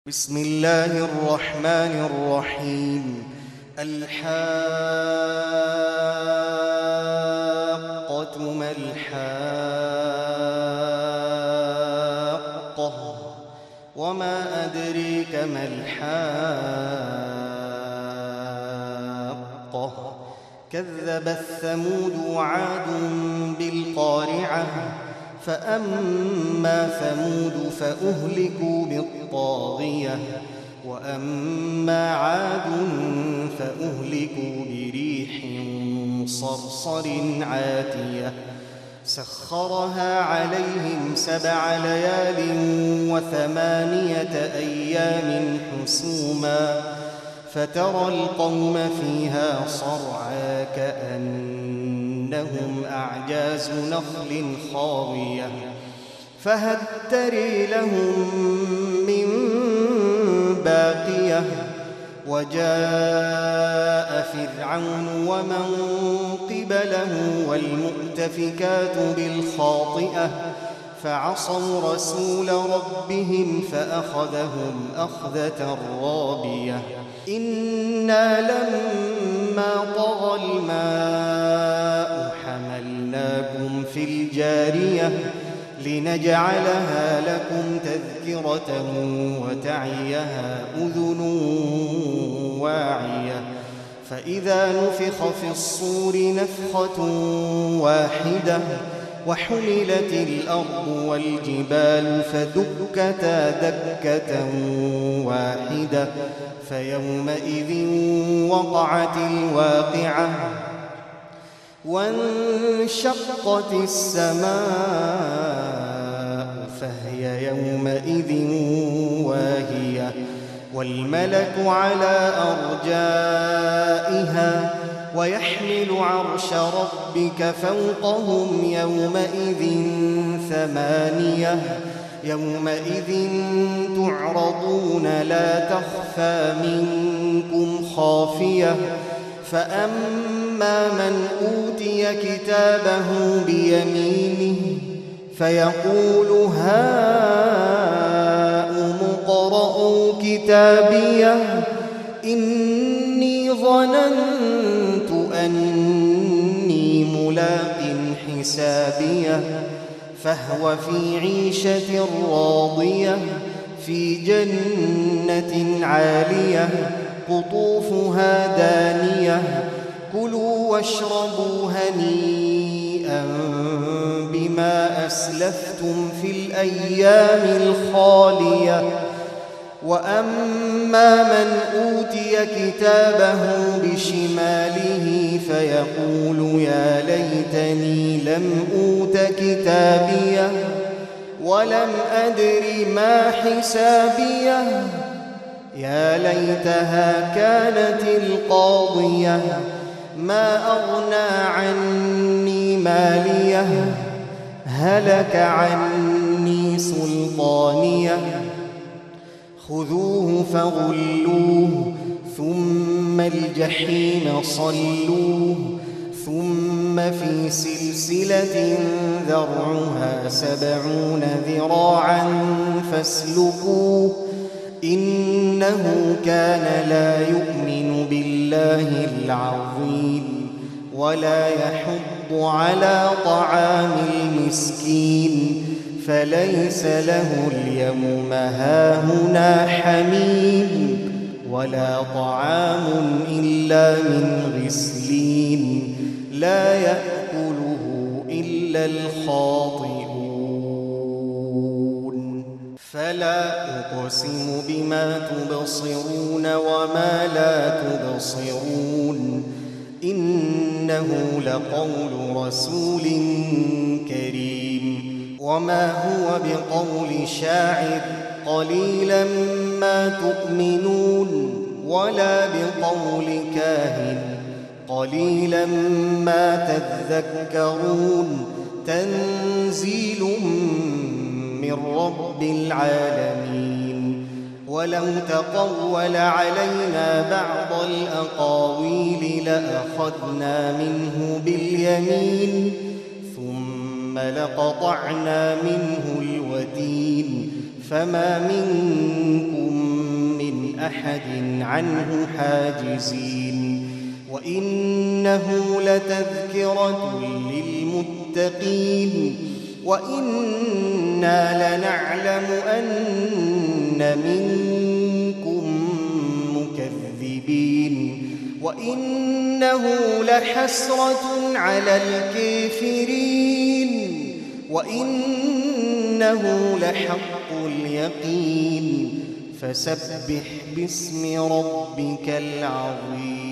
بسم الله الرحمن الرحيم. الحاقة ما الحاقة وما أدريك ما الحاقة كذبت ثمود وعاد بالقارعة فأما ثمود فأهلكوا بالطاغية وأما عاد فأهلكوا بريح صرصر عاتية سخرها عليهم 7 ليال و8 أيام حسوما فترى القوم فيها صرعى كأنهم أعجاز نخل خاوية فهل تري لهم من باقية وجاء فرعون ومن قبله والمؤتفكات بالخاطئة فعصوا رسول ربهم فأخذهم أخذة رابية إنا لما طغى الماء حملناكم في الجارية لنجعلها لكم تذكرة وتعيها أذن واعية فإذا نفخ في الصور نفخة واحدة وحملت الأرض والجبال فدكتا دكة واحدة فيومئذ وقعت الواقعة وانشقت السماء فهي يومئذ واهية والملك على أرجائها ويحمل عرش ربك فوقهم يومئذ 8 يومئذ تعرضون لا تخفى منكم خافية فأما من أوتي كتابه بيمينه فيقول هاؤم اقرءوا كتابيه إني ظننت أني ملاق حسابيه فهو في عيشة راضية في جنة عالية قطوفها دانية كلوا واشربوا هنيئا بما أسلفتم في الأيام الخالية وأما من أوتي كتابه بشماله فيقول يا ليتني لم أوت كتابيه ولم أدر ما حسابيه يا ليتها كانت القاضية ما أغنى عني ماليه هلك عني سلطانيه خذوه فغلوه ثم الجحيم صلوه ثم في سلسلة ذرعها 70 ذراعا فاسلكوه إنه كان لا يؤمن بالله العظيم ولا يحض على طعام المسكين فليس له اليوم هاهنا حميم ولا طعام إلا من غسلين لا يأكله إلا الخاطئون فلا أقسم بما تبصرون وما لا تبصرون إنه لقول رسول كريم وما هو بقول شاعر قليلا ما تؤمنون ولا بقول كاهن قليلا ما تذكرون تنزيل من رب العالمين ولو تقول علينا بعض الأقاويل لأخذنا منه باليمين ثم لقطعنا منه الوتين فما منكم من أحد عنه حاجزين وإنه لتذكرة للمتقين وإنا لنعلم أن منكم مكذبين وإنه لحسرة على الكافرين وإنه لحق اليقين فسبح باسم ربك العظيم.